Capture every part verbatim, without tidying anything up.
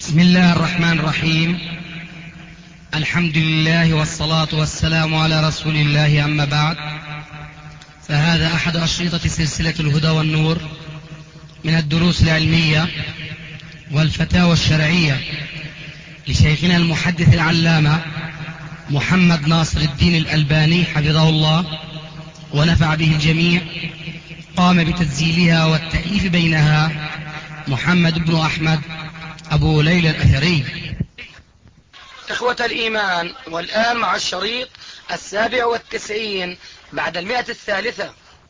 بسم الله الرحمن الرحيم. الحمد لله والصلاة والسلام على رسول الله، أما بعد، فهذا أحد أشرطة سلسلة الهدى والنور من الدروس العلمية والفتاوى الشرعية لشيخنا المحدث العلامة محمد ناصر الدين الألباني حفظه الله ونفع به الجميع. قام بتسجيلها والتأليف بينها محمد بن أحمد أبو ليلى الأثري. إخوة الإيمان، والآن مع الشريط السابع والتسعين بعد المئة الثالثة.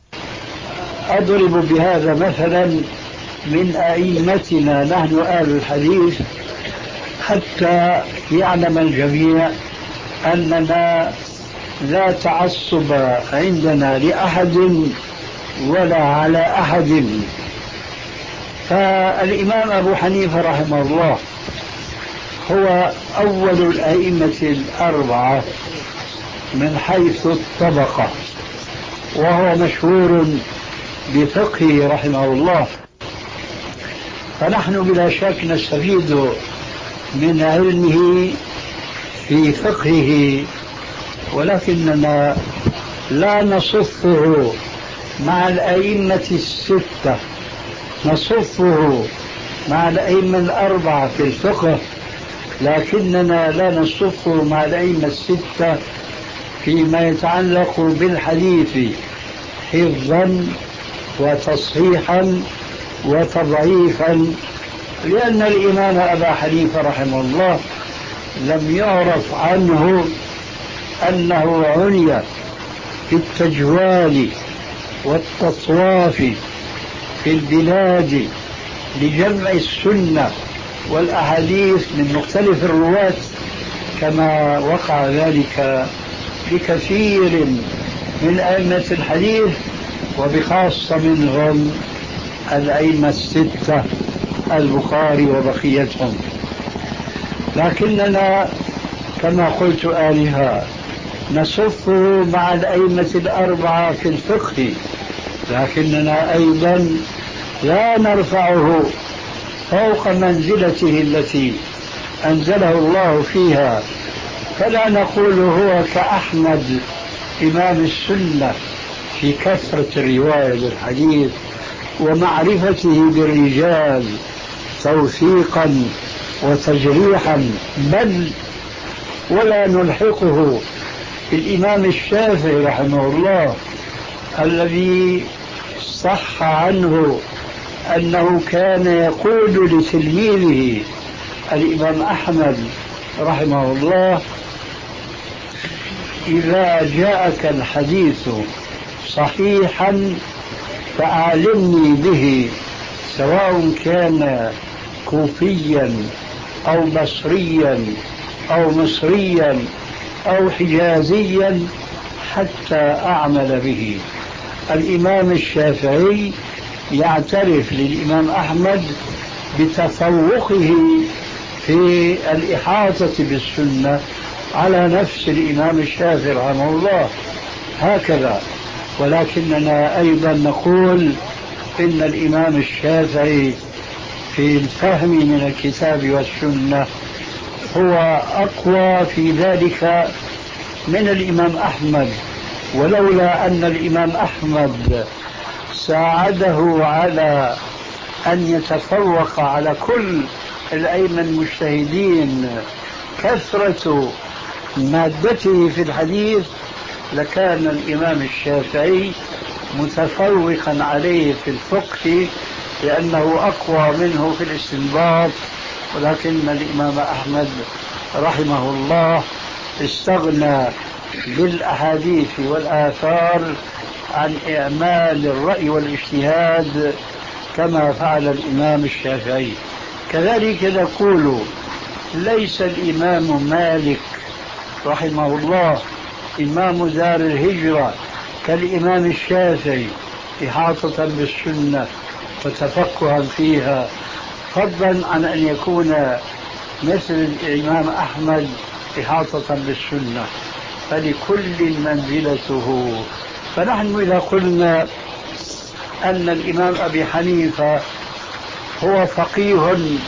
أضرب بهذا مثلا من أئمتنا نحن آل الحديث حتى يعلم الجميع أننا لا تعصب عندنا لأحد ولا على أحد. فالإمام أبو حنيفة رحمه الله هو أول الأئمة الأربعة من حيث الطبقة، وهو مشهور بفقهه رحمه الله، فنحن بلا شك نستفيد من علمه في فقهه، ولكننا لا نصفه مع الأئمة الستة، نصفه مع الأئمة الأربعة في الفقه، لكننا لا نصفه مع الأئمة الستة فيما يتعلق بالحديث حفظا وتصحيحا وتضعيفا، لأن الإمام أبا حنيفة رحمه الله لم يعرف عنه أنه عني في التجوال والتطواف في البلاد لجمع السنة والأحاديث من مختلف الرواة، كما وقع ذلك لكثير من أئمة الحديث، وبخاصة منهم الأئمة الستة البخاري وبقيتهم. لكننا كما قلت آنفا نصفه مع الأئمة الأربعة في الفقه، لكننا أيضا لا نرفعه فوق منزلته التي أنزله الله فيها، فلا نقول هو كأحمد إمام السنة في كثرة الرواية للحديث ومعرفته بالرجال توثيقا وتجريحا، بل ولا نلحقه الإمام الشافعي رحمه الله الذي صح عنه أنه كان يقول لتلميذه الإمام أحمد رحمه الله: إذا جاءك الحديث صحيحا فأعلمني به، سواء كان كوفيا أو بصريا أو مصريا أو حجازيا حتى أعمل به. الإمام الشافعي يعترف للإمام أحمد بتفوقه في الإحاطة بالسنة على نفس الإمام الشافعي رحمه الله هكذا، ولكننا أيضا نقول إن الإمام الشافعي في الفهم من الكتاب والسنة هو أقوى في ذلك من الإمام أحمد، ولولا أن الإمام أحمد ساعده على أن يتفوق على كل الأئمة المجتهدين كثرة مادته في الحديث، لكان الإمام الشافعي متفوقا عليه في الفقه لأنه أقوى منه في الاستنباط، ولكن الإمام أحمد رحمه الله استغنى بالأحاديث والآثار عن إعمال الرأي والاجتهاد كما فعل الإمام الشافعي. كذلك نقول ليس الإمام مالك رحمه الله إمام دار الهجرة كالإمام الشافعي إحاطة بالسنة وتفقها فيها، فضلا عن أن يكون مثل الإمام أحمد إحاطة بالسنة، فلكل منزلته. فنحن إذا قلنا أن الإمام أبي حنيفة هو فقيه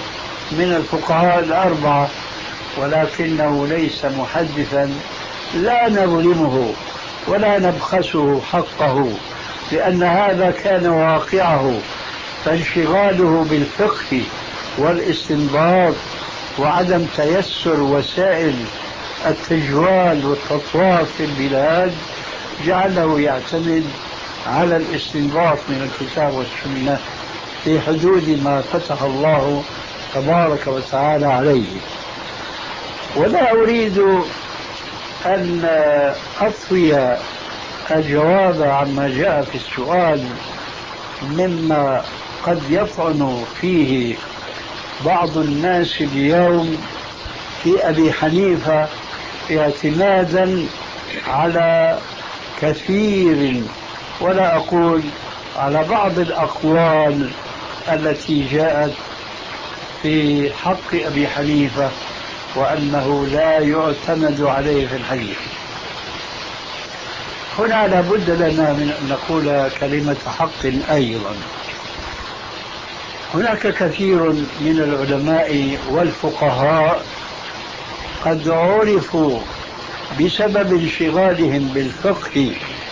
من الفقهاء الأربعة ولكنه ليس محدثا لا نظلمه ولا نبخسه حقه، لأن هذا كان واقعه، فانشغاله بالفقه والاستنباط وعدم تيسر وسائل التجوال والتطواف في البلاد جعله يعتمد على الاستنباط من الكتاب والسنة في حدود ما فتح الله تبارك وتعالى عليه. ولا أريد أن أطوي الجواب عما جاء في السؤال مما قد يطعن فيه بعض الناس اليوم في أبي حنيفة اعتمادا على كثير، ولا أقول على بعض الأقوال التي جاءت في حق أبي حنيفة وأنه لا يعتمد عليه في الحديث. هنا لابد لنا من أن نقول كلمة حق أيضا. هناك كثير من العلماء والفقهاء قد عرفوا بسبب انشغالهم بالفقه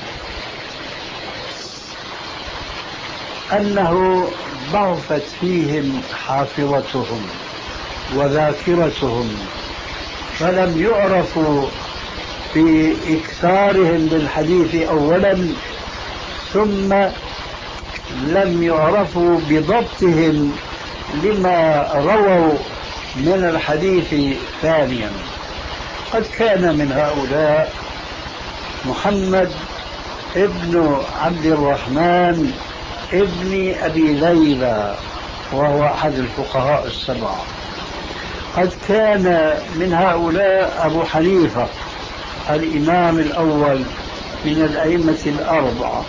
أنه ضعفت فيهم حافظتهم وذاكرتهم، فلم يعرفوا بإكثارهم بالحديث أولا، ثم لم يعرفوا بضبطهم لما رووا من الحديث ثانيا. قد كان من هؤلاء محمد ابن عبد الرحمن ابن أبي ليلى وهو أحد الفقهاء السبعة. قد كان من هؤلاء أبو حنيفة الإمام الأول من الأئمة الأربعة.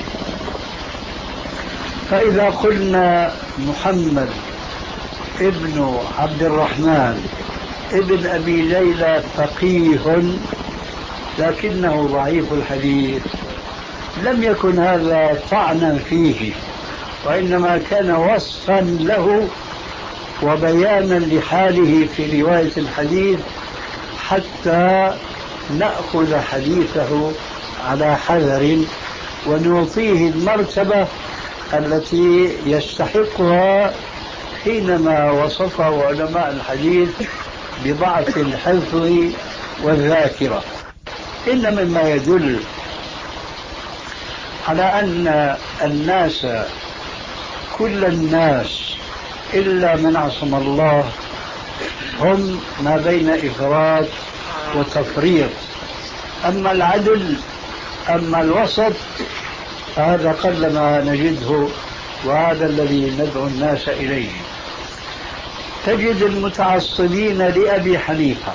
فإذا قلنا محمد ابن عبد الرحمن ابن أبي ليلى فقيه لكنه ضعيف الحديث، لم يكن هذا طعنا فيه، وإنما كان وصفا له وبيانا لحاله في رواية الحديث حتى نأخذ حديثه على حذر ونعطيه المرتبة التي يستحقها حينما وصفه علماء الحديث بضعف الحفظ والذاكرة. إن مما يدل على أن الناس كل الناس إلا من عصم الله هم ما بين إفراط وتفريط، أما العدل أما الوسط هذا قلما نجده، وهذا الذي ندعو الناس إليه. تجد المتعصبين لأبي حنيفة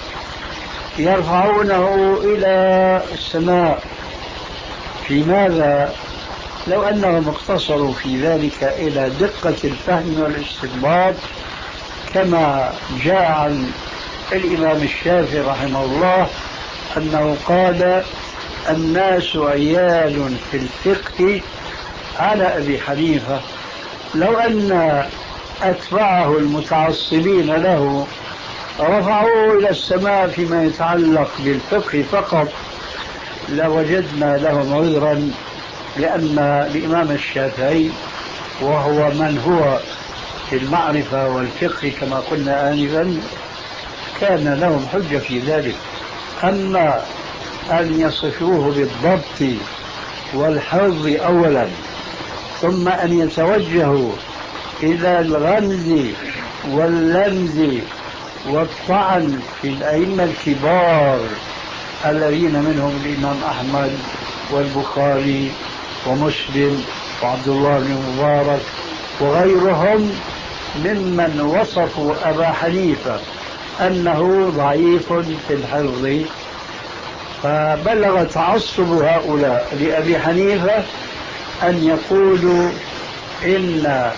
يرفعونه إلى السماء. في ماذا؟ لو أنهم اقتصروا في ذلك إلى دقة الفهم والاستنباط كما جاء عن الإمام الشافعي رحمه الله أنه قال: الناس عيال في الفقه على أبي حنيفة. لو أن أتباعه المتعصبين له رفعوه إلى السماء فيما يتعلق بالفقه فقط لوجدنا لهم عذرا، لأن الإمام الشافعي وهو من هو في المعرفة والفقه كما قلنا آنفا كان لهم حجة في ذلك. أما أن يصفوه بالضبط والحفظ أولا ثم أن يتوجهوا إلى الغمز واللمز والطعن في الأئمة الكبار الذين منهم الإمام أحمد والبخاري ومسلم وعبد الله بن مبارك وغيرهم ممن وصفوا أبا حنيفة أنه ضعيف في الحفظ، فبلغ تعصب هؤلاء لأبي حنيفة أن يقولوا إن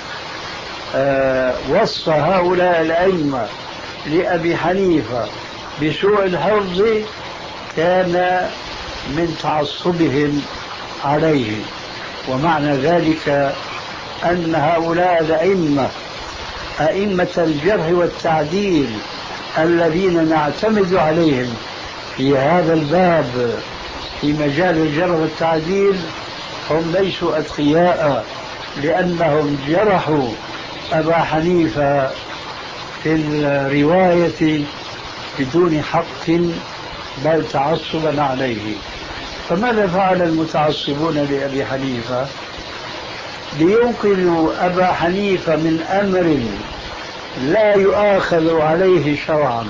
وصف هؤلاء الأئمة لأبي حنيفة بسوء الحفظ كان من تعصبهم عليه. ومعنى ذلك أن هؤلاء الأئمة أئمة الجرح والتعديل الذين نعتمد عليهم في هذا الباب في مجال الجرح والتعديل هم ليسوا أتقياء، لأنهم جرحوا أبا حنيفة في الرواية بدون حق بل تعصبا عليه. فماذا فعل المتعصبون لأبي حنيفة؟ لينقذوا أبا حنيفة من أمر لا يؤاخذ عليه شرعا،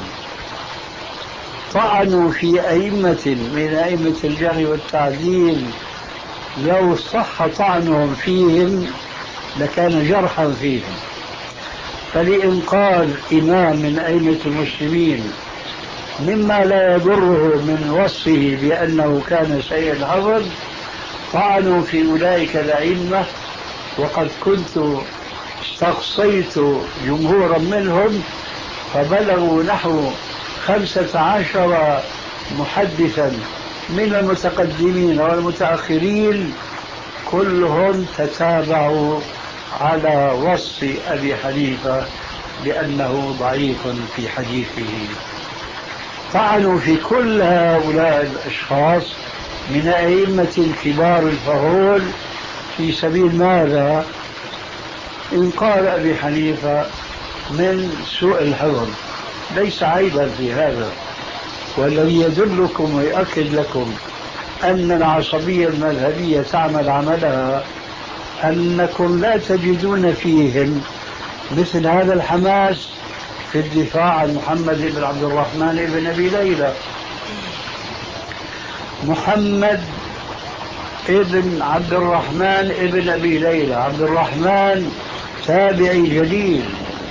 طعنوا في أئمة من أئمة الجرح والتعديل لو صح طعنهم فيهم لكان جرحا فيهم. فلإنقاذ إمام من أئمة المسلمين مما لا يضره من وصفه بأنه كان سيء الحفظ طعنوا في أولئك الأئمة، وقد كنت استقصيت جمهورا منهم فبلغوا نحو خمسة عشر محدثا من المتقدمين والمتأخرين، كلهم تتابعوا على وصف أبي حنيفة بأنه ضعيف في حديثه. طعنوا في كل هؤلاء الأشخاص من أئمة الكبار الفهول في سبيل ماذا؟ إنقاذ أبي حنيفة من سوء الحفظ. ليس عيبا في هذا، والذي يدلكم ويؤكد لكم أن العصبية المذهبية تعمل عملها أنكم لا تجدون فيهم مثل هذا الحماس في الدفاع عن محمد بن عبد الرحمن بن أبي ليلى. محمد ابن عبد الرحمن ابن أبي ليلى، عبد الرحمن تابعي جليل،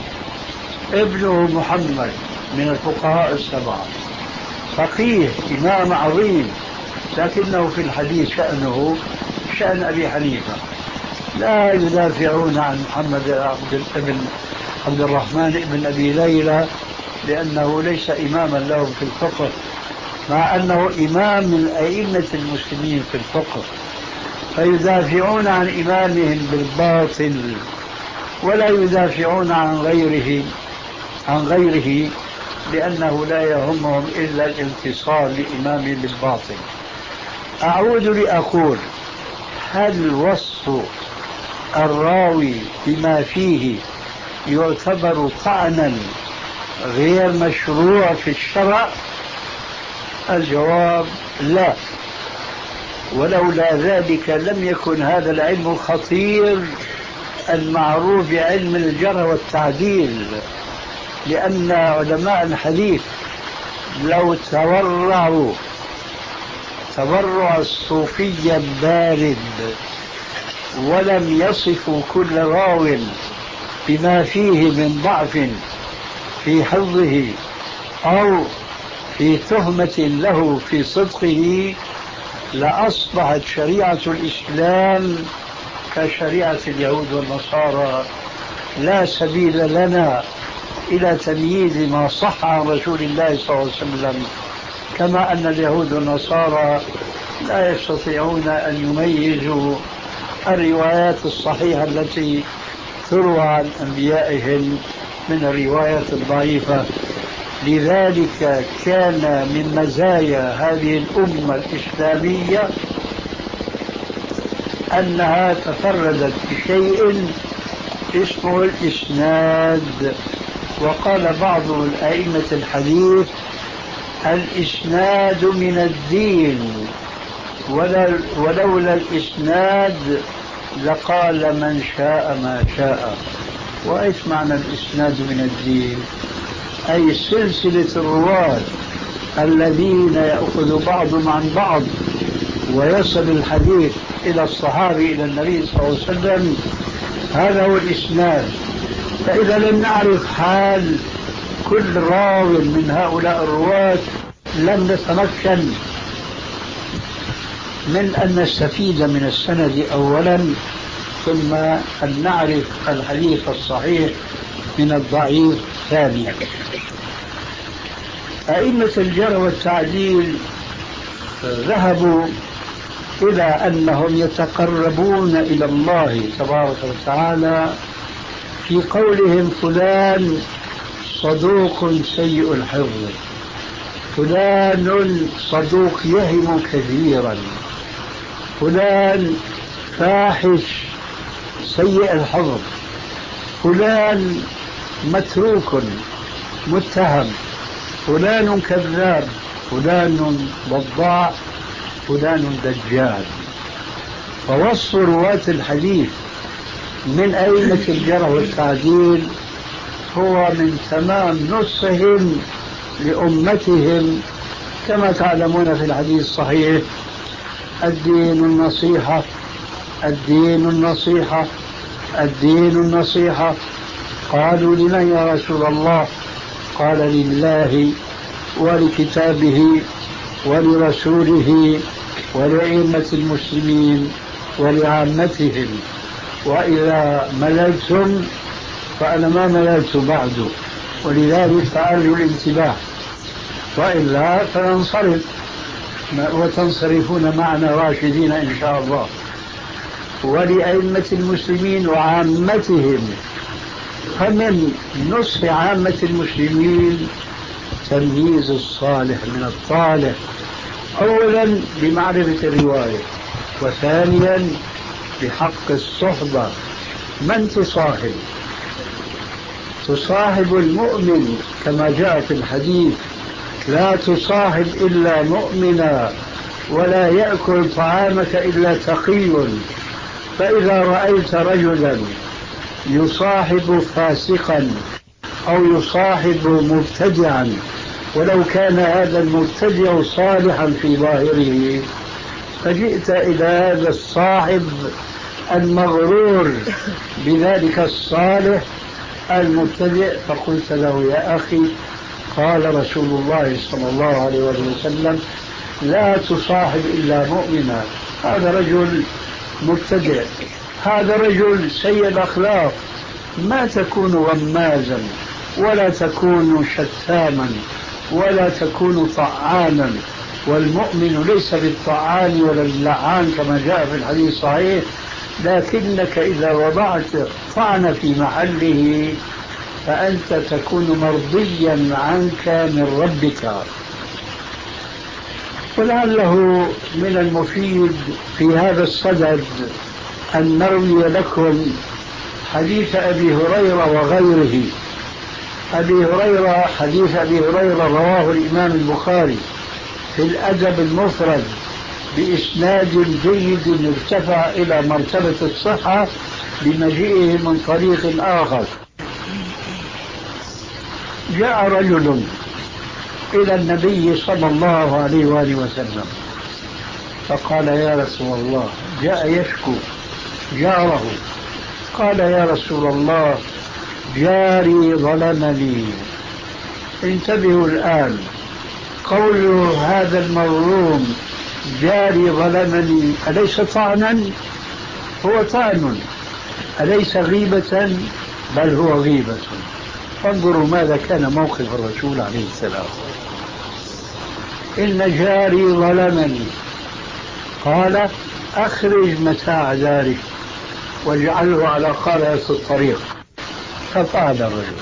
ابنه محمد من الفقهاء السبعة، فقيه إمام عظيم، لكنه في الحديث شأنه شأن أبي حنيفة. لا يدافعون عن محمد ابن عبد الرحمن ابن أبي ليلى لأنه ليس إماما لهم في الفقه، مع أنه إمام من أئمة المسلمين في الفقه، فيدافعون عن إمامهم بالباطل ولا يدافعون عن غيره عن غيره لأنه لا يهمهم إلا الانتصار لإمامهم بالباطل. أعود لأقول: هل وصف الراوي بما فيه يعتبر طعنا غير مشروع في الشرع؟ الجواب لا، ولولا ذلك لم يكن هذا العلم الخطير المعروف بعلم الجرح والتعديل، لأن علماء الحديث لو تورعوا تورع الصوفي البارد ولم يصفوا كل راو بما فيه من ضعف في حفظه أو في تهمة له في صدقه، لأصبحت شريعة الإسلام كشريعة اليهود والنصارى. لا سبيل لنا إلى تمييز ما صح عن رسول الله صلى الله عليه وسلم، كما أن اليهود والنصارى لا يستطيعون أن يميزوا الروايات الصحيحة التي تروى عن أنبيائهم من الروايات الضعيفة. لذلك كان من مزايا هذه الأمة الإسلامية أنها تفردت بشيء اسمه الإسناد. وقال بعض الأئمة الحديث: الإسناد من الدين، ولولا الإسناد لقال من شاء ما شاء. وإيش معنى الإسناد من الدين؟ أي سلسلة الرواة الذين يأخذ بعضهم عن بعض ويصل الحديث إلى الصحابي إلى النبي صلى الله عليه وسلم، هذا هو الإسناد. فإذا لم نعرف حال كل راو من هؤلاء الرواة لم نتمكن من أن نستفيد من السند أولا، ثم أن نعرف الحديث الصحيح من الضعيف ثانيا. أئمة الجرح والتعديل ذهبوا إلى أنهم يتقربون إلى الله تبارك وتعالى في قولهم فلان صدوق سيء الحفظ، فلان صدوق يهم كثيرا، فلان فاحش سيء الحفظ، فلان متروك متهم، فلان كذاب، فلان وضاع، فلان دجال. فوصف رواة الحديث من أئمة الجرح والتعديل هو من تمام نصحهم لأمتهم، كما تعلمون في الحديث الصحيح: الدين النصيحة، الدين النصيحة، الدين النصيحة. قالوا: لمن يا رسول الله؟ قال: لله ولكتابه ولرسوله ولأئمة المسلمين ولعامتهم، وإذا مللتم فأنا ما مللت بعد، ولذلك فأرجو الانتباه، وإلا فننصرف وتنصرفون معنا راشدين إن شاء الله. ولأئمة المسلمين وعامتهم، فمن نصف عامة المسلمين تمييز الصالح من الطالح، أولا بمعرفة الرواية، وثانيا بحق الصحبة. من تصاحب؟ تصاحب المؤمن كما جاء في الحديث: لا تصاحب إلا مؤمنا ولا يأكل طعامك إلا تقي. فإذا رأيت رجلا يصاحب فاسقا أو يصاحب مبتدعا، ولو كان هذا المبتدع صالحا في ظاهره، فجئت إلى هذا الصاحب المغرور بذلك الصالح المبتدع فقلت له: يا أخي، قال رسول الله صلى الله عليه وسلم: لا تصاحب إلا مؤمنا. هذا رجل مبتدع، هذا رجل سيء الأخلاق، ما تكون غمازا ولا تكون شتاما ولا تكون طعانا، والمؤمن ليس بالطعان ولا اللعان كما جاء في الحديث الصحيح، لكنك إذا وضعت طعن في محله فأنت تكون مرضيا عنك من ربك. ولعله من المفيد في هذا الصدد أن نروي لكم حديث أبي هريرة وغيره. أبي هريرة حديث أبي هريرة رواه الإمام البخاري في الأدب المفرد بإسناد جيد ارتفع إلى مرتبة الصحة بمجيئه من طريق آخر. جاء رجل إلى النبي صلى الله عليه وآله وسلم فقال: يا رسول الله، جاء يشكو جاره، قال: يا رسول الله، جاري ظلمني. انتبهوا الآن، قول هذا المظلوم جاري ظلمني أليس طعنا؟ هو طعن، أليس غيبة؟ بل هو غيبة. فانظروا ماذا كان موقف الرسول عليه السلام: إن جاري ظلمني. قال: أخرج متاع دارك واجعله على قارعة الطريق. ففعل الرجل.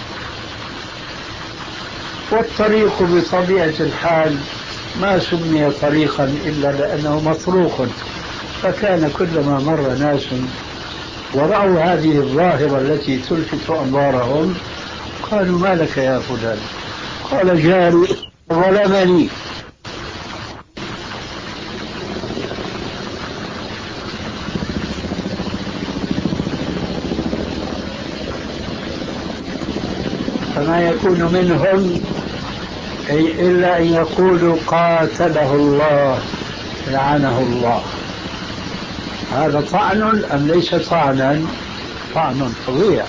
والطريق بطبيعة الحال ما سمي طريقا إلا لأنه مطروق، فكان كلما مر ناس ورأوا هذه الظاهرة التي تلفت أنظارهم قالوا: ما لك يا فلان؟ قال: جاري ظلمني. فما يكون منهم إلا أن يقولوا: قاتله الله، لعنه الله. هذا طعن أم ليس طعنا؟ طعن فظيع.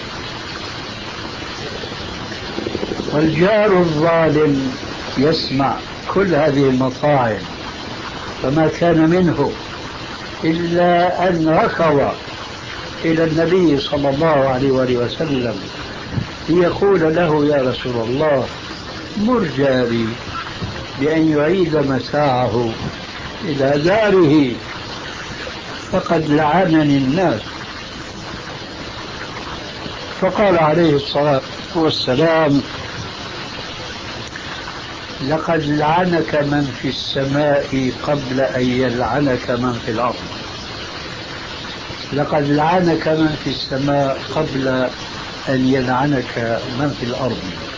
والجار الظالم يسمع كل هذه المطاعن، فما كان منه إلا أن ركض إلى النبي صلى الله عليه وسلم ليقول له: يا رسول الله، مر جاري بأن يعيد متاعه إلى داره، فقد لعنني الناس. فقال عليه الصلاة والسلام: لقد لعنك من في السماء قبل أن يلعنك من في الأرض. لقد لعنك من في السماء قبل أن يلعنك من في الأرض.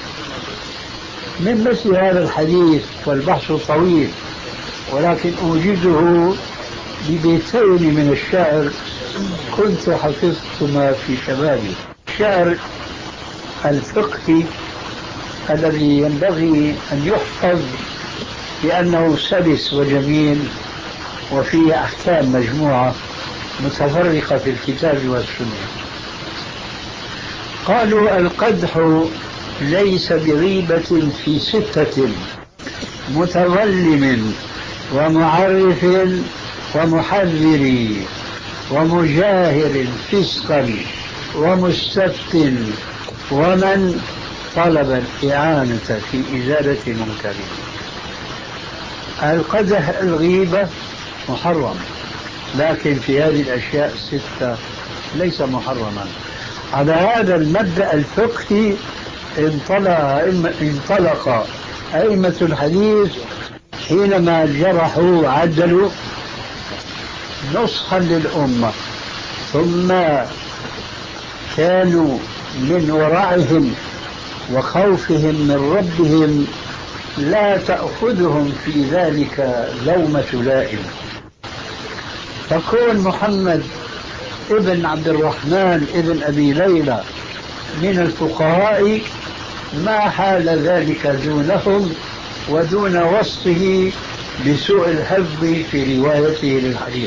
من مثل هذا الحديث والبحث طويل، ولكن أوجده ببيتين من الشعر كنت حفظتما في شبابي. الشعر الفقهي الذي ينبغي أن يحفظ لأنه سلس وجميل وفيه أحكام مجموعة متفرقة في الكتاب والسنة. قالوا: القدح ليس بغيبة في ستة: متظلم ومعرف ومحذر ومجاهر فسقا ومستفت ومن طلب الإعانة في إزالة منكر. القدح الغيبة محرم، لكن في هذه الأشياء الستة ليس محرما. على هذا المبدأ الفقهي انطلق, انطلق أئمة الحديث حينما جرحوا عدلوا نصحا للأمة، ثم كانوا من ورعهم وخوفهم من ربهم لا تأخذهم في ذلك لومة لائم. فكون محمد ابن عبد الرحمن ابن أبي ليلى من الفقهاء ما حال ذلك دونهم ودون وصفه بسوء الحفظ في روايته للحديث.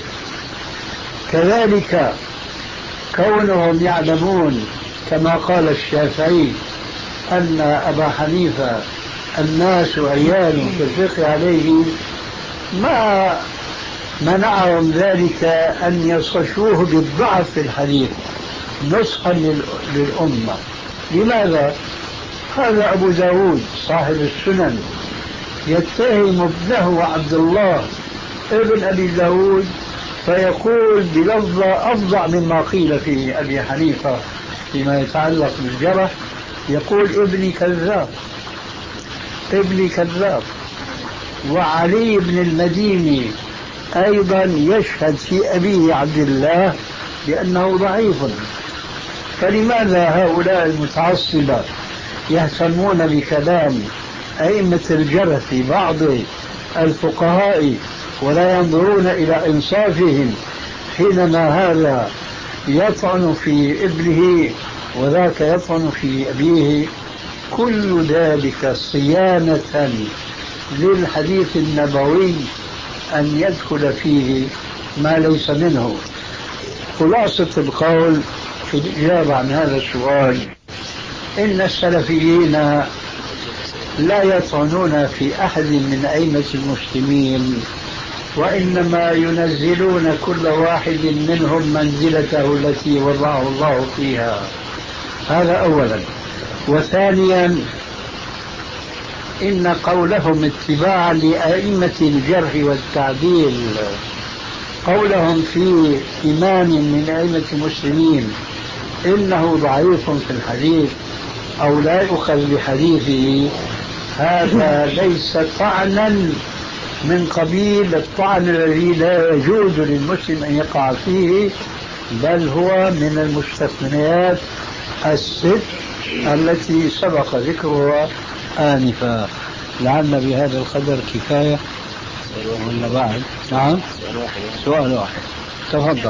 كذلك كونهم يعلمون كما قال الشافعي أن أبا حنيفة الناس عيال في الفقه عليه، ما منعهم ذلك أن يصفوه بالضعف في الحديث نصحا للأمة. لماذا؟ هذا أبو داود صاحب السنن يتهم ابنه عبد الله ابن أبي داود فيقول بلفظة أفظع مما قيل في أبي حنيفة فيما يتعلق بالجرح، يقول: ابني كذاب، ابني كذاب. وعلي بن المديني أيضا يشهد في أبيه عبد الله بأنه ضعيف. فلماذا هؤلاء المتعصبة يهتمون بكلام أئمة الجرح في بعض الفقهاء ولا ينظرون إلى إنصافهم حينما هذا يطعن في ابنه وذاك يطعن في أبيه؟ كل ذلك صيانة للحديث النبوي أن يدخل فيه ما ليس منه. خلاصة القول في الإجابة عن هذا السؤال: إن السلفيين لا يطعنون في أحد من أئمة المسلمين، وإنما ينزلون كل واحد منهم منزلته التي وضعه الله فيها. هذا أولا. وثانيا، إن قولهم اتباعا لأئمة الجرح والتعديل، قولهم في إمام من أئمة المسلمين إنه ضعيف في الحديث أو لا يؤخذ بحديثه، هذا ليس طعنا من قبيل الطعن الذي لا يجوز للمسلم أن يقع فيه، بل هو من المستثنيات الست التي سبق ذكرها آنفا. لعل بهذا القدر كفاية ولا بعد؟ نعم، سؤال واحد. تفضل.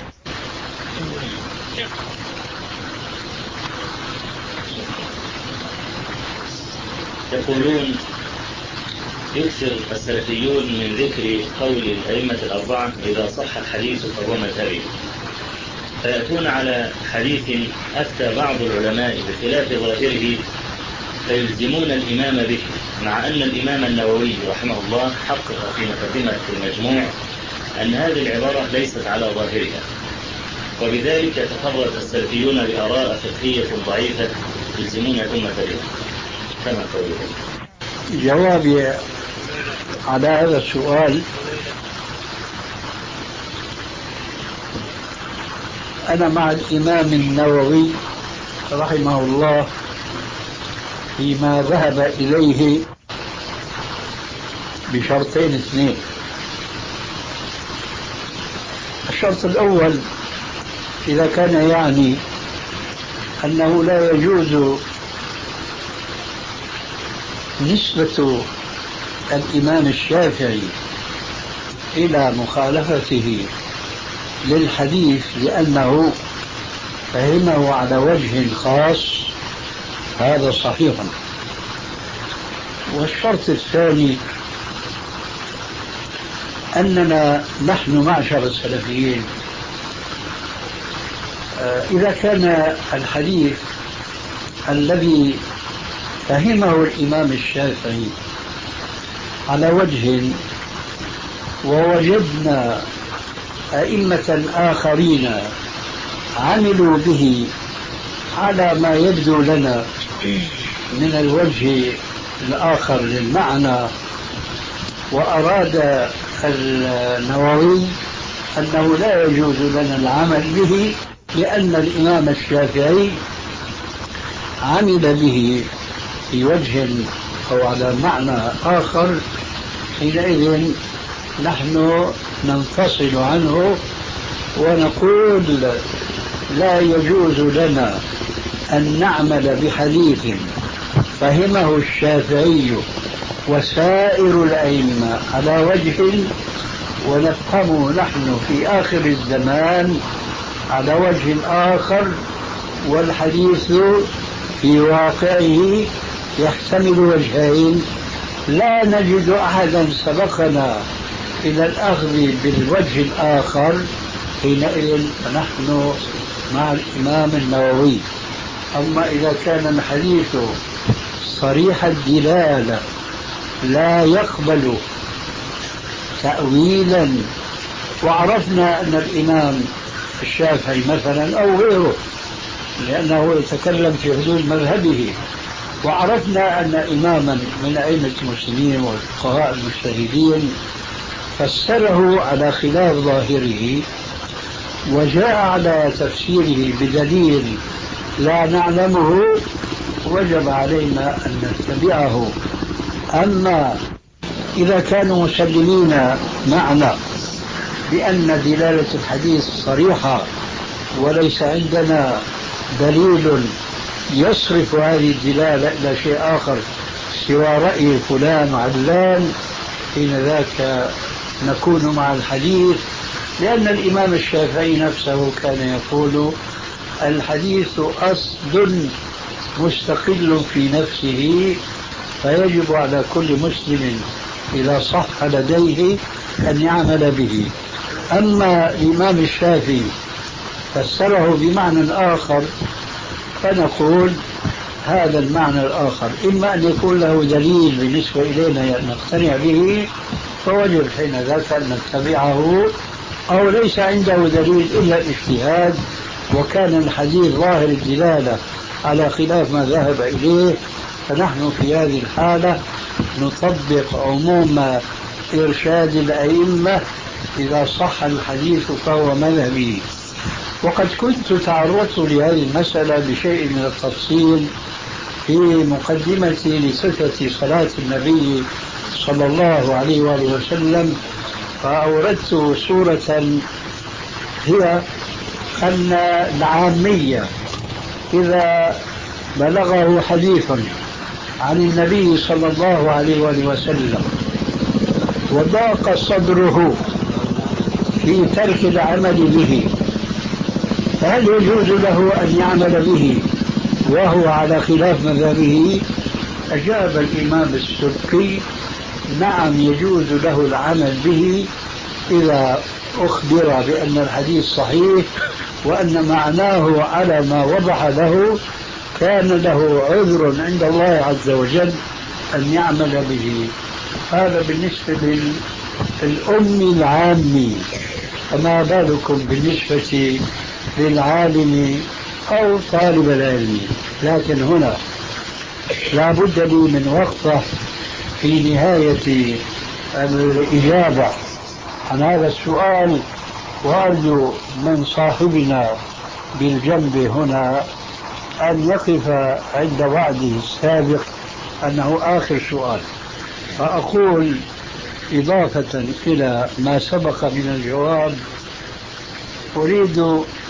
يقولون: يكثر السلفيون من ذكر قول الأئمة الأربعة إذا صح الحديث فهو مذهبي، فيأتون على حديث أفتى بعض العلماء بخلاف ظاهره فيلزمون الإمام به، مع أن الإمام النووي رحمه الله حقق في مقدمة المجموع أن هذه العبارة ليست على ظاهرها، وبذلك يتفرد السلفيون بآراء فقهية ضعيفة يلزمون الأمة بها، كما قولهم. جوابي على هذا السؤال: أنا مع الإمام النووي رحمه الله فيما ذهب إليه بشرطين اثنين. الشرط الأول إذا كان يعني أنه لا يجوز نسبة الإمام الشافعي إلى مخالفته للحديث لأنه فهمه على وجه خاص، هذا صحيح. والشرط الثاني أننا نحن معشر السلفيين إذا كان الحديث الذي فهمه الإمام الشافعي على وجه ووجدنا أئمة آخرين عملوا به على ما يبدو لنا من الوجه الآخر للمعنى، وأراد النووي أنه لا يجوز لنا العمل به لأن الإمام الشافعي عمل به في وجه أو على معنى آخر، حينئذ نحن ننفصل عنه ونقول لا يجوز لنا أن نعمل بحديث فهمه الشافعي وسائر الأئمة على وجه ونفهمه نحن في آخر الزمان على وجه آخر، والحديث في واقعه يحتمل وجهين، لا نجد أحدا سبقنا إلى الأخذ بالوجه الآخر، حينئذ نحن مع الإمام النووي. أما إذا كان الحديث صريح الدلالة لا يقبل تأويلا، وعرفنا أن الإمام الشافعي مثلا أو غيره لأنه يتكلم في حدود مذهبه، وعرفنا أن إماما من أئمة المسلمين والفقهاء المجتهدين فسره على خلاف ظاهره وجاء على تفسيره بدليل لا نعلمه، وجب علينا أن نتبعه. أما إذا كانوا مسلمين معنا بأن دلالة الحديث صريحة وليس عندنا دليل يصرف هذه الدلالة إلى شيء آخر سوى رأي فلان علان، حين ذاك نكون مع الحديث، لأن الإمام الشافعي نفسه كان يقول الحديث أصل مستقل في نفسه، فيجب على كل مسلم إذا صح لديه أن يعمل به. أما الإمام الشافعي فسره بمعنى آخر، فنقول هذا المعنى الآخر إما أن يكون له دليل بالنسبة إلينا نقتنع به فوجب حين ذاك أن نتبعه، أو ليس عنده دليل إلا الاجتهاد وكان الحديث ظاهر الدلالة على خلاف ما ذهب إليه، فنحن في هذه الحالة نطبق عموم إرشاد الأئمة إذا صح الحديث فهو مذهبي. وقد كنت تعرضت لهذه المسألة بشيء من التفصيل في مقدمتي لصفة صلاة النبي صلى الله عليه وآله وسلم، فأوردت صورة هي أن العامية إذا بلغه حديث عن النبي صلى الله عليه وآله وسلم وضاق صدره في ترك العمل به، فهل يجوز له أن يعمل به وهو على خلاف مذهبه؟ أجاب الإمام السبكي نعم يجوز له العمل به إذا أخبر بأن الحديث صحيح وأن معناه على ما وضح له، كان له عذر عند الله عز وجل أن يعمل به. هذا بالنسبة للأم العامي، فما بالكم بالنسبة للعالم أو طالب العلم؟ لكن هنا لا بد لي من وقفة في نهاية الإجابة عن هذا السؤال، وأرجو من صاحبنا بالجنب هنا أن يقف عند وعده السابق أنه آخر سؤال. فأقول إضافة إلى ما سبق من الجواب، أريد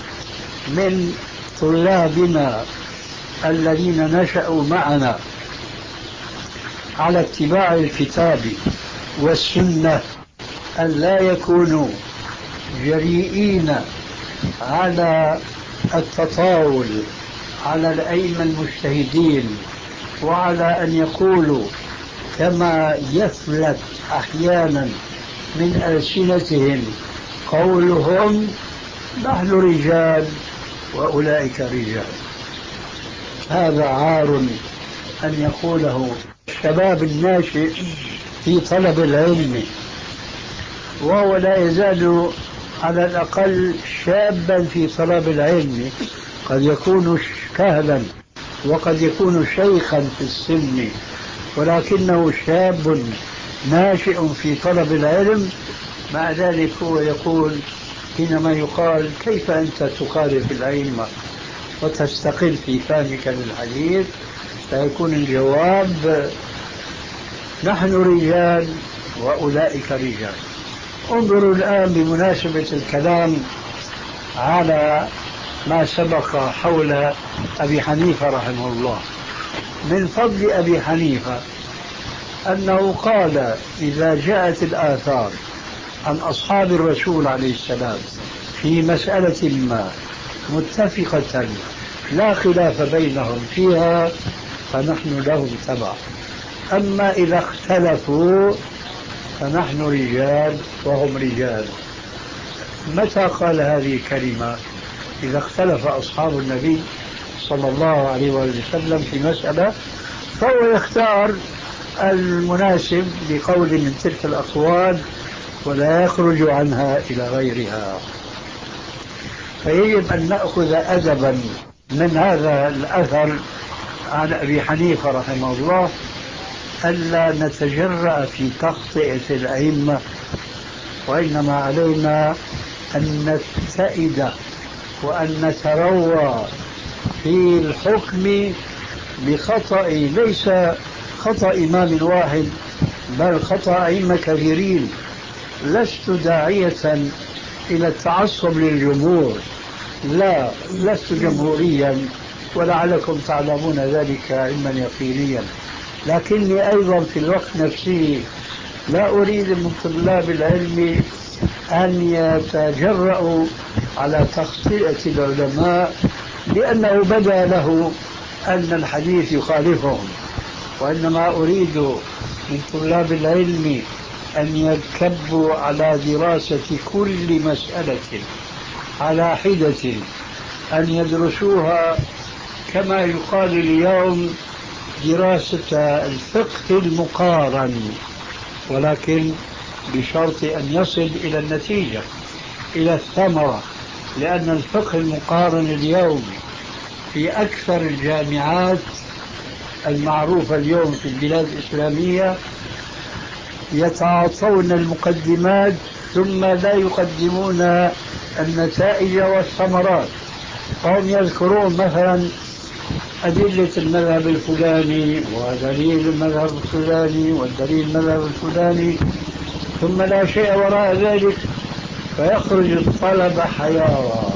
من طلابنا الذين نشأوا معنا على اتباع الكتاب والسنة أن لا يكونوا جريئين على التطاول على الأئمة المجتهدين، وعلى أن يقولوا كما يفلت أحيانا من ألسنتهم قولهم نحن رجال وأولئك رجال. هذا عار أن يقوله الشباب الناشئ في طلب العلم، وهو لا يزال على الأقل شابا في طلب العلم، قد يكون كهلا وقد يكون شيخا في السن، ولكنه شاب ناشئ في طلب العلم. مع ذلك هو يقول حينما يقال كيف أنت تخالف الأئمة وتستقل في فهمك للحديث، فيكون الجواب نحن رجال وأولئك رجال. انظروا الآن بمناسبة الكلام على ما سبق حول أبي حنيفة رحمه الله. من فضل أبي حنيفة أنه قال إذا جاءت الآثار عن أصحاب الرسول عليه السلام في مسألة ما متفقة لا خلاف بينهم فيها فنحن لهم تبع، أما إذا اختلفوا فنحن رجال وهم رجال. متى قال هذه الكلمة؟ إذا اختلف أصحاب النبي صلى الله عليه وسلم في مسألة فهو يختار المناسب لقول من تلك الأقوال ولا يخرج عنها إلى غيرها. فيجب أن نأخذ أدبا من هذا الأثر عن أبي حنيفة رحمه الله، ألا نتجرأ في تخطئة الأئمة، وإنما علينا أن نجتهد وأن نتروى في الحكم بخطأ ليس خطأ إمام واحد بل خطأ أئمة كثيرين. لست داعية إلى التعصب للجمهور، لا، لست جمهوريا ولعلكم تعلمون ذلك علما يقينيا، لكني أيضا في الوقت نفسه لا أريد من طلاب العلم أن يتجرؤوا على تخطئة العلماء لأنه بدا له أن الحديث يخالفهم، وإنما أريد من طلاب العلم أن يركبوا على دراسة كل مسألة على حدة، أن يدرسوها كما يقال اليوم دراسة الفقه المقارن، ولكن بشرط أن يصل إلى النتيجة، إلى الثمرة. لأن الفقه المقارن اليوم في أكثر الجامعات المعروفة اليوم في البلاد الإسلامية يتعاطون المقدمات ثم لا يقدمون النتائج والثمرات. فهم يذكرون مثلا أدلة المذهب الفلاني ودليل المذهب الفلاني والدليل المذهب الفلاني ثم لا شيء وراء ذلك، فيخرج الطلبة حيارى.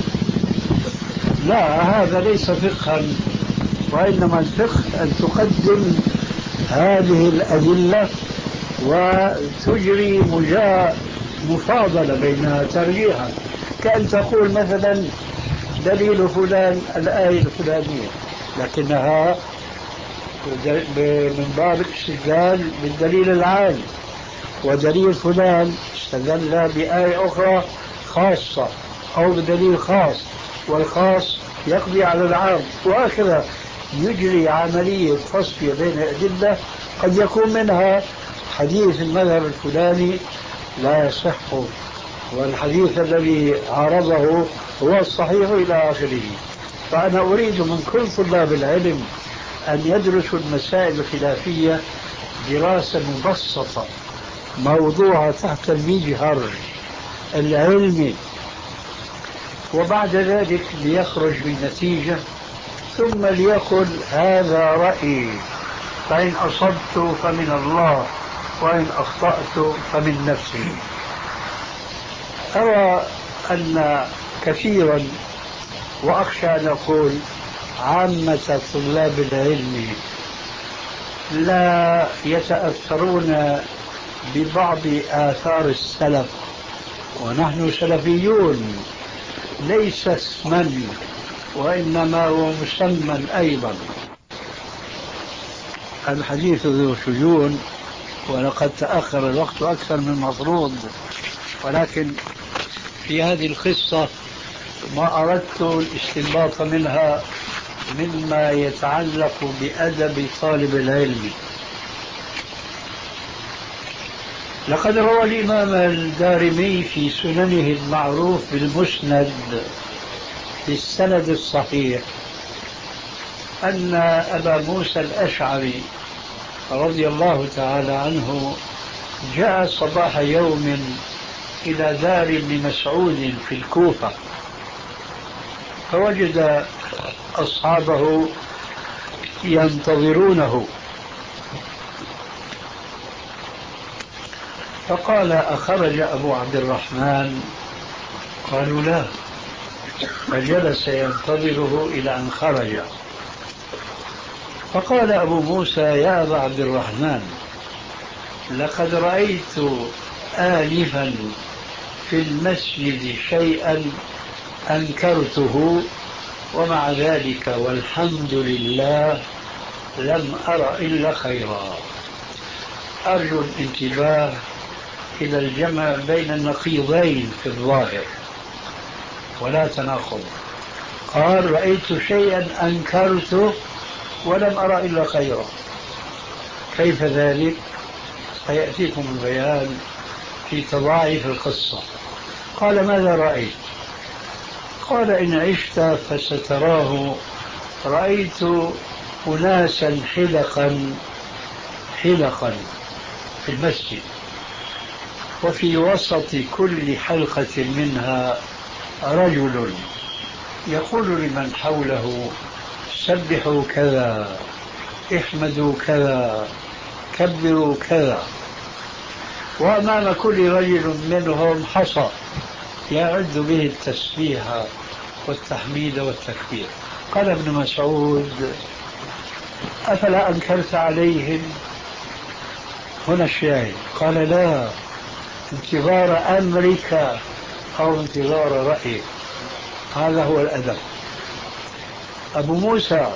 لا، هذا ليس فقها، وإنما الفقه أن تقدم هذه الأدلة وتجري مفاضلة بينها ترجيحا، كأن تقول مثلا دليل فلان الآية الفلانية لكنها من باب الاستدلال بالدليل العام، ودليل فلان استدل بآية أخرى خاصة أو بدليل خاص، والخاص يقضي على العام، وهكذا يجري عملية تصفية بين الأدلة. قد يكون منها حديث المذهب الفلاني لا يصح والحديث الذي عارضه هو الصحيح إلى آخره. فأنا أريد من كل طلاب العلم أن يدرسوا المسائل الخلافية دراسة مبسطة موضوعة تحت المجهر العلمي، وبعد ذلك ليخرج بالنتيجة ثم ليقل هذا رأيي، فإن أصبت فمن الله وإن أخطأت فمن نفسي. أرى أن كثيرا، وأخشى أن أقول عامة طلاب العلم، لا يتأثرون ببعض آثار السلف، ونحن سلفيون ليس اسما وإنما هو مسمى أيضا. الحديث ذو شجون، ولقد تأخر الوقت أكثر من المفروض، ولكن في هذه القصة ما أردت الاستنباط منها مما يتعلق بأدب طالب العلم. لقد روى الإمام الدارمي في سننه المعروف بالمسند بالسند الصحيح أن أبا موسى الأشعري رضي الله تعالى عنه جاء صباح يوم إلى دار ابن مسعود في الكوفة، فوجد أصحابه ينتظرونه، فقال أخرج أبو عبد الرحمن؟ قالوا لا، فجلس ينتظره إلى أن خرج. فقال أبو موسى يا أبا عبد الرحمن، لقد رأيت آنفا في المسجد شيئا أنكرته، ومع ذلك والحمد لله لم أرى إلا خيرا. أرجو الانتباه إلى الجمع بين النقيضين في الظاهر ولا تناقض. قال رأيت شيئا أنكرته ولم أرى إلا خيرا، كيف ذلك؟ سيأتيكم البيان في تضاعف القصة. قال ماذا رأيت؟ قال إن عشت فستراه، رأيت أناسا حلقا حلقا في المسجد، وفي وسط كل حلقة منها رجل يقول لمن حوله سبحوا كذا، احمدوا كذا، كبروا كذا، وأمام كل رجل منهم حصى يعد به التسبيح والتحميد والتكبير. قال ابن مسعود أفلا أنكرت عليهم؟ هنا الشاهد. قال لا، انتظار أمرك أو انتظار رأيك، هذا هو الأدب. أبو موسى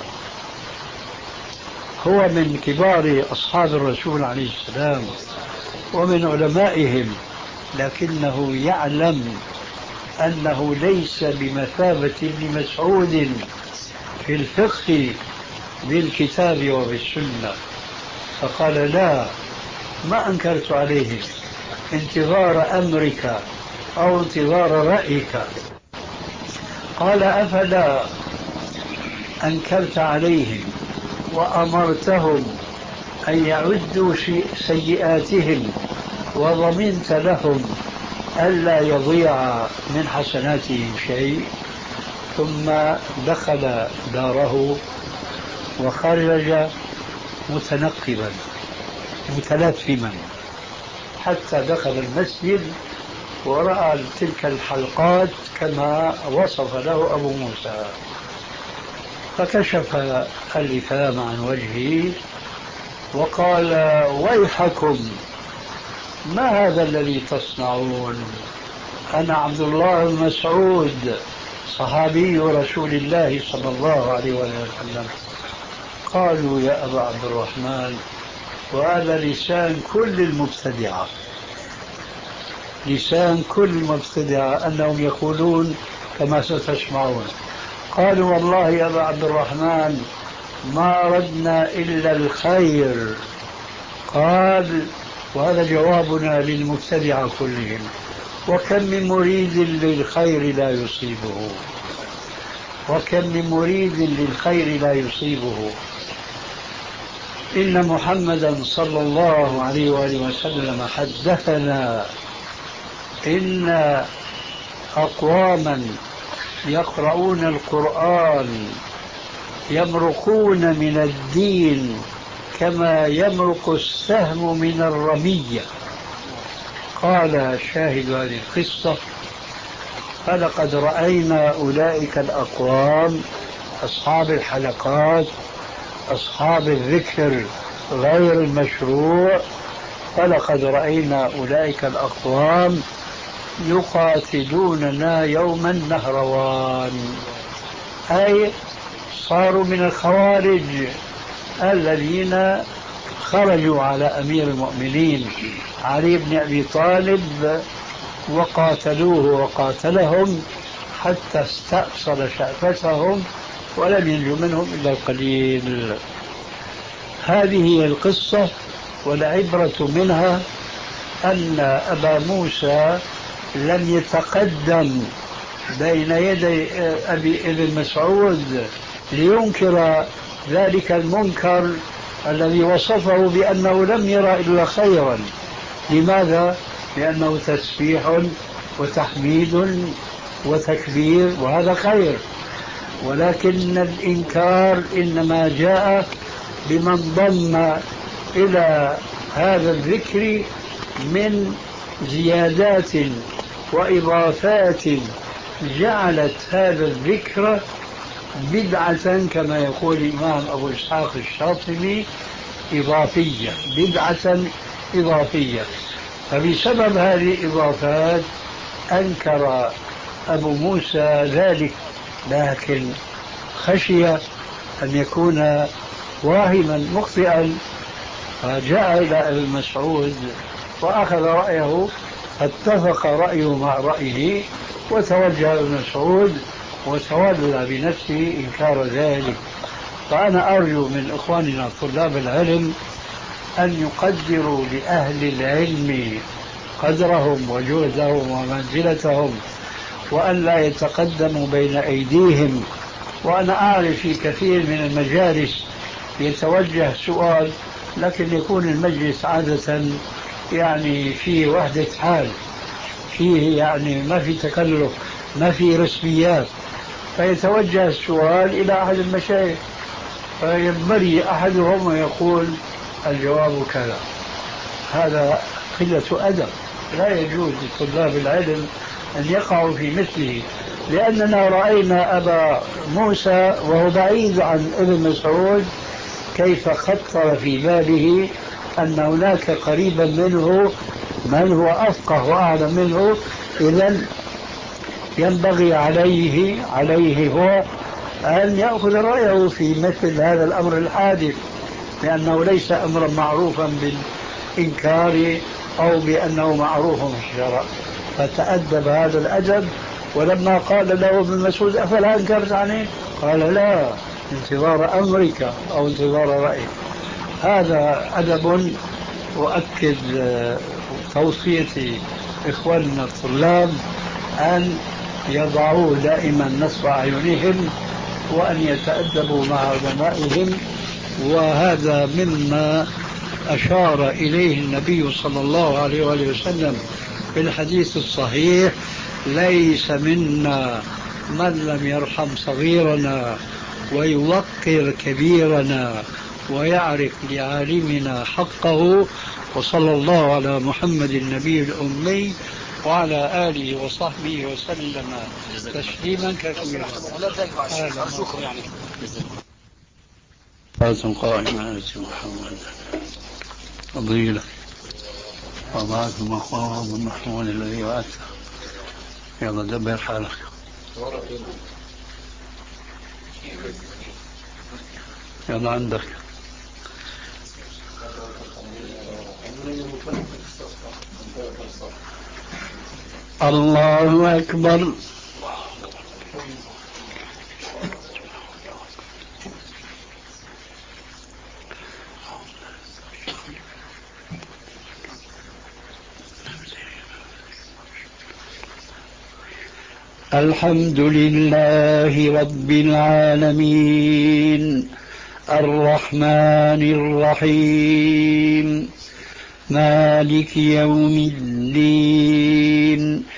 هو من كبار أصحاب الرسول عليه السلام ومن علمائهم، لكنه يعلم أنه ليس بمثابة ابن مسعود في الفقه بالكتاب وبالسنة، فقال لا، ما أنكرت عليهم، انتظار أمرك أو انتظار رأيك. قال أفلا أنكرت عليهم وأمرتهم أن يعدوا سيئاتهم وضمنت لهم ألا يضيع من حسناتهم شيء؟ ثم دخل داره وخرج متنقبا متلثما حتى دخل المسجد ورأى تلك الحلقات كما وصف له أبو موسى، فكشف اللثام عن وجهه وقال ويحكم، ما هذا الذي تصنعون؟ أنا عبد الله بن مسعود صحابي رسول الله صلى الله عليه وسلم. قالوا يا أبا عبد الرحمن، وهذا لسان كل المبتدعة، لسان كل المبتدعة أنهم يقولون كما ستسمعون. قالوا والله يا أبا عبد الرحمن ما أردنا إلا الخير. قال وهذا جوابنا للمبتدعة كلهم، وكم من مريد للخير لا يصيبه، وكم من مريد للخير لا يصيبه. إن محمدا صلى الله عليه وآله وسلم حدثنا إن أقواما يقرؤون القرآن يمرقون من الدين كما يمرق السهم من الرمية. قال شاهد هذه القصة: فلقد رأينا أولئك الأقوام أصحاب الحلقات أصحاب الذكر غير المشروع، فلقد رأينا أولئك الأقوام يقاتلوننا يوم النهروان، أي صاروا من الخوارج الذين خرجوا على أمير المؤمنين علي بن أبي طالب وقاتلوه وقاتلهم حتى استأصل شأفتهم ولم ينجو منهم إلا القليل. هذه هي القصة، والعبرة منها أن أبا موسى لم يتقدم بين يدي أبي ابن مسعود لينكر ذلك المنكر الذي وصفه بأنه لم يرى إلا خيرا. لماذا؟ لأنه تسبيح وتحميد وتكبير وهذا خير، ولكن الإنكار إنما جاء بمن ضم إلى هذا الذكر من زيادات وإضافات جعلت هذا الذكر بدعة، كما يقول الإمام أبو إسحاق الشاطبي إضافية، بدعة إضافية. فبسبب هذه الإضافات أنكر أبو موسى ذلك، لكن خشي أن يكون واهما مخطئا، فجاء إلى ابن مسعود وأخذ رأيه، فاتفق رأيه مع رأيه، وتوجه ابن مسعود وتولى بنفسه إنكار ذلك. فأنا أرجو من إخواننا طلاب العلم أن يقدروا لأهل العلم قدرهم وجهدهم ومنزلتهم، وأن لا يتقدموا بين أيديهم. وأنا أعرف في كثير من المجالس يتوجه سؤال، لكن يكون المجلس عادة يعني فيه وحدة حال، فيه يعني ما في تكلف، ما في رسميات، فيتوجه السؤال إلى أحد المشايخ فينبري أحدهم ويقول الجواب كذا. هذا قلة أدب، لا يجوز لطلاب العلم أن يقعوا في مثله، لأننا رأينا أبا موسى وهو بعيد عن ابن مسعود كيف خطر في باله أن هناك قريبا منه من هو أفقه وأعلم منه، إذن ينبغي عليه عليه هو أن يأخذ رأيه في مثل هذا الأمر الحادث، لأنه ليس أمرا معروفا بالإنكار أو بأنه معروف في الشرع. فتأدب هذا الأدب، ولما قال له ابن مسعود أفلا أنكرت عليه؟ قال لا، انتظار أمرك أو انتظار رأيك. هذا أدب. وأكد توصيتي إخواننا الطلاب أن يضعوه دائما نصب أعينهم وأن يتأدبوا مع علمائهم. وهذا مما أشار إليه النبي صلى الله عليه وآله وسلم في الحديث الصحيح: ليس منا من لم يرحم صغيرنا ويوقر كبيرنا ويعرف لعالمنا حقه. وصلى الله على محمد النبي الأمي وعلى آله وصحبه وسلم تسليما كثيرا. فاتم قائما على محمد فضيلة وضعت المقام المحمود الذي وعدته. يلا دبر حالك. يلا عندك. الله أكبر. الحمد لله رب العالمين الرحمن الرحيم مالك يوم الدين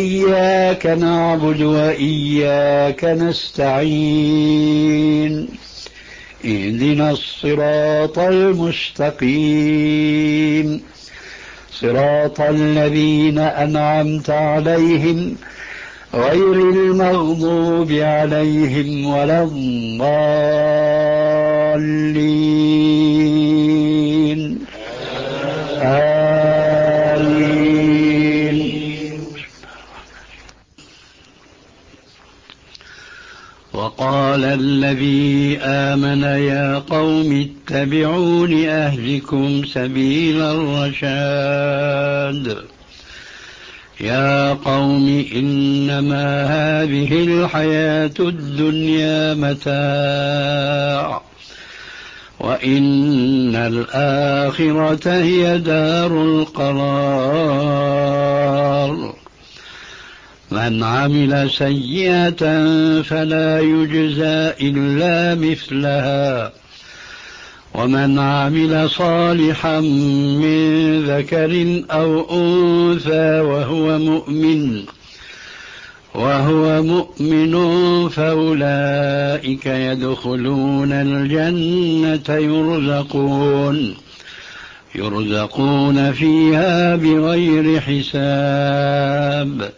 إياك نعبد وإياك نستعين اهدنا الصراط المستقيم صراط الذين أنعمت عليهم غير المغضوب عليهم ولا الضالين آمين. وقال الذي آمن يا قوم اتبعون أهدكم سبيل الرشاد يا قوم إنما هذه الحياة الدنيا متاع وإن الآخرة هي دار القرار من عمل سيئة فلا يجزى إلا مثلها ومن عمل صالحا من ذكر أو أنثى وهو مؤمن وهو مؤمن فأولئك يدخلون الجنة يرزقون يرزقون فيها بغير حساب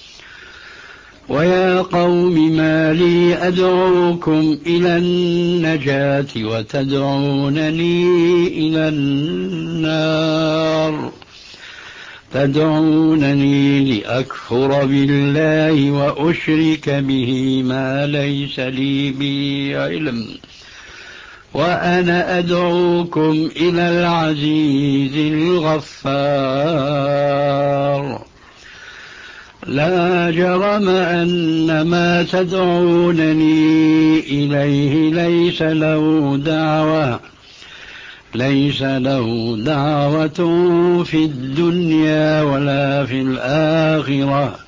ويا قوم ما لي أدعوكم إلى النجاة وتدعونني إلى النار تدعونني لأكفر بالله وأشرك به ما ليس لي به علم وأنا أدعوكم إلى العزيز الغفار لا جرم أن ما تدعونني إليه ليس له دعوة ليس له دعوة في الدنيا ولا في الآخرة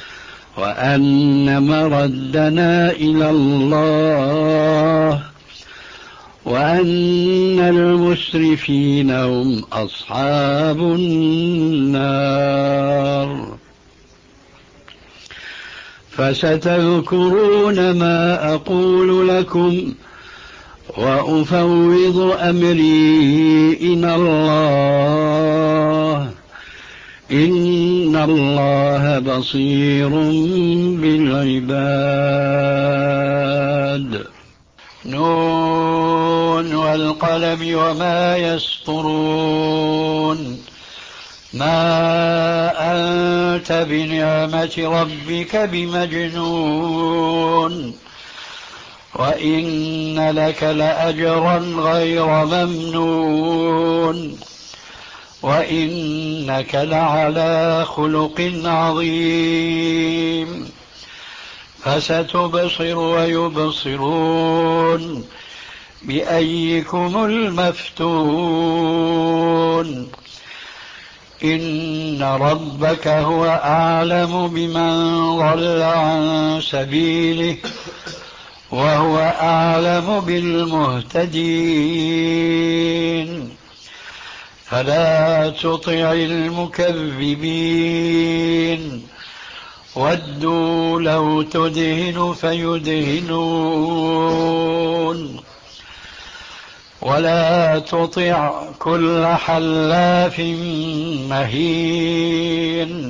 وأن مردنا إلى الله وأن المسرفين هم أصحاب النار فستذكرون ما أقول لكم وأفوض أمري إلى الله إن الله بصير بالعباد نون والقلم وما يسطرون ما أنت بنعمة ربك بمجنون وإن لك لأجرا غير ممنون وإنك لعلى خلق عظيم فستبصر ويبصرون بأيكم المفتون إن ربك هو أعلم بمن ضل عن سبيله وهو أعلم بالمهتدين فلا تطع المكذبين ودوا لو تدهن فيدهنون ولا تطع كل حلاف مهين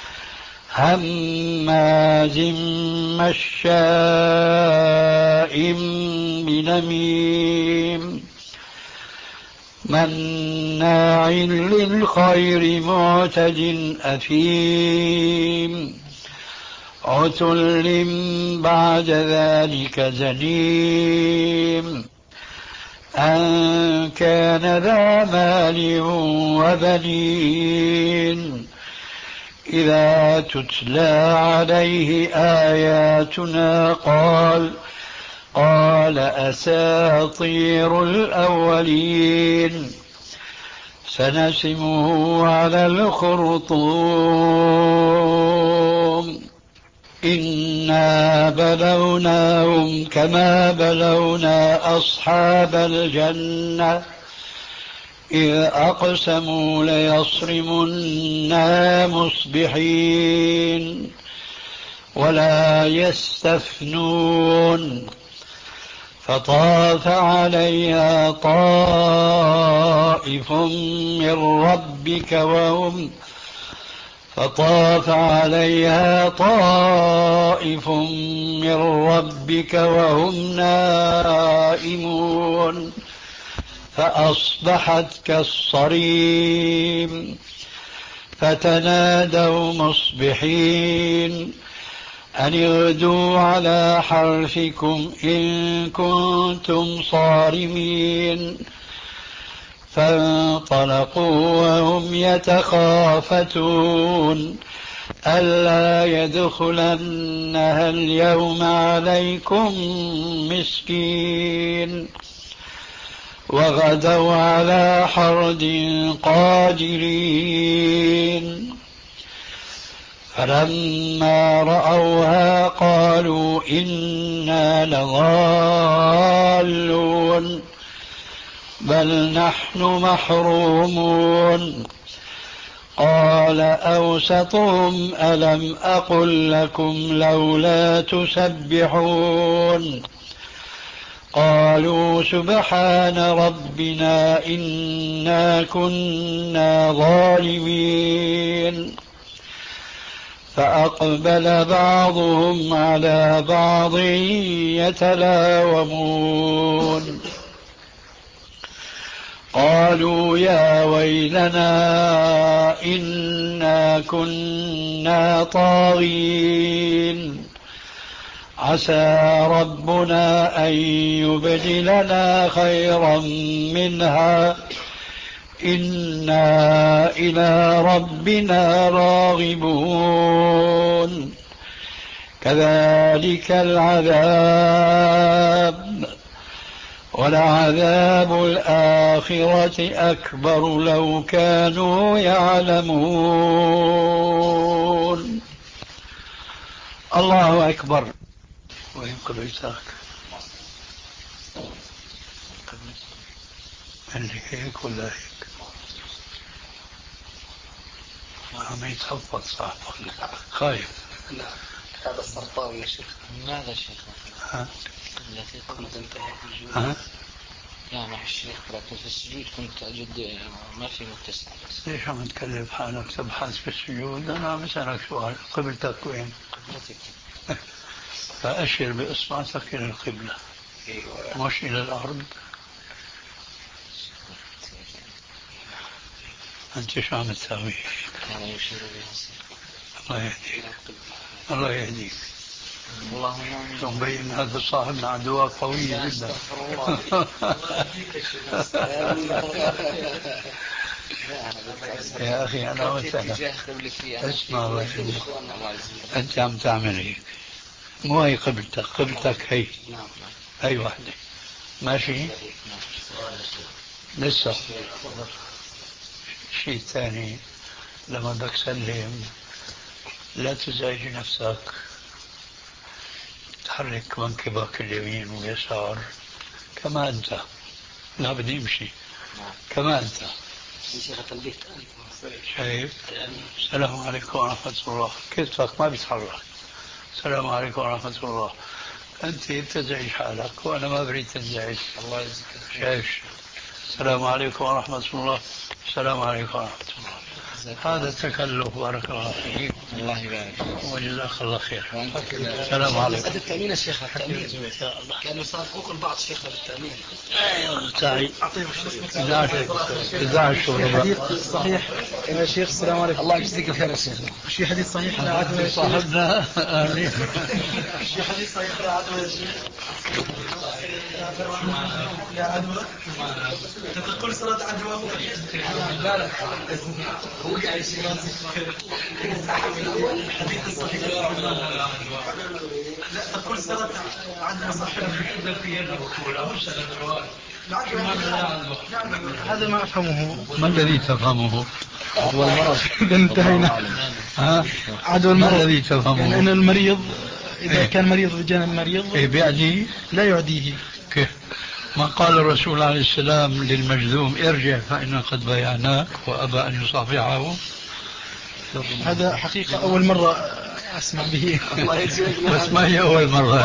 هماز مشاء بنميم مناع للخير معتد أثيم عتل بعد ذلك زنيم أن كان ذا مال وبنين إذا تتلى عليه آياتنا قال قال أساطير الأولين سنسمه على الخرطوم إنا بلوناهم كما بلونا أصحاب الجنة إذ أقسموا ليصرمنا مصبحين ولا يستثنون فطاف عليها طائف من ربك وهم فطاف عليها طائف من ربك وهم نائمون فأصبحت كالصريم فتنادوا مصبحين أن اغدوا على حرثكم إن كنتم صارمين فانطلقوا وهم يتخافتون ألا يدخلنها اليوم عليكم مسكين وغدوا على حرد قادرين فلما رأوها قالوا إنا لضالون بل نحن محرومون قال أوسطهم ألم أقل لكم لولا تسبحون قالوا سبحان ربنا إنا كنا ظالمين فأقبل بعضهم على بعض يتلاومون قالوا يا ويلنا إنا كنا طاغين عسى ربنا أن يبدلنا خيرا منها إنا إلى ربنا راغبون كذلك العذاب ولعذاب الآخرة أكبر لو كانوا يعلمون. الله أكبر. وين قبلتك؟ عندي هيك ولا هيك؟ عم يتحفظ صاحبك خايف. لا هذا السرطان يا شيخ. ماذا شيخ؟ ها؟ التي كنت انتهيت الجود. ها؟ لا مع الشيخ لكن في السجود كنت أجد ما في متسع. ليش عم تكلف حالك تبحث في السجود؟ أنا عم أسألك سؤال. قبلتك وين؟ قبلتك. فأشر بإصبعتك إلى القبلة مش إلى الأرض. أنت شو عم تساوي؟ كان يشير بها. الله يهديك. الله يهديك. اللهم مبين هذا صاحبنا عدوى قوي جدا. يا أخي أنا وسهلا. اسمع الله يهديك. أنت عم تعمل هيك. مو هي قبلتك. قبلتك هي. هي واحدة. ماشي. لسه. شيء ثاني لما بدك تسلم لا تزعج نفسك. تحرك منكبك اليمين واليسار كما أنت. لا بدي امشي كما أنت. شايف؟ السلام عليكم ورحمة الله. كتفك ما بيتحرك. السلام عليكم ورحمة الله. أنت بتزعج حالك وأنا ما بريد تنزعج. الله يجزيك. شايف؟ السلام عليكم ورحمة الله. السلام عليكم ورحمة الله. هذا التكلف بارك الله فيك. الله يبارك وجزاك الله خير. السلام عليكم. هذا التأمين يا شيخ. التأمين كانوا يصادقوكم البعض شيخنا بالتأمين. تعي إذا عشوا حديث صحيح يا شيخ. السلام عليكم. الله يجزيك الخير يا شيخ. في حديث صحيح لا عدوى صاحبنا. في حديث صحيح لا عدوى يا شيخ. يا عدوى تقول صلاة عدوى. لا لا هو قاعد يصير الحديث الصحيح لا تقول صلاة عدوى صحيح. هذا ما أفهمه. ما الذي تفهمه؟ عدوى المرض. إذا انتهينا. ها؟ عدوى المرض. ما الذي تفهمه؟ لأن المريض إذا كان مريض بجانب مريض إيه بيعديه؟ لا يعديه. كيف؟ ما قال الرسول عليه السلام للمجذوم ارجع فإن قد بايعناك وأبى أن يصافحه. هذا حقيقة أول مرة أسمع به. بس ما هي أول مرة.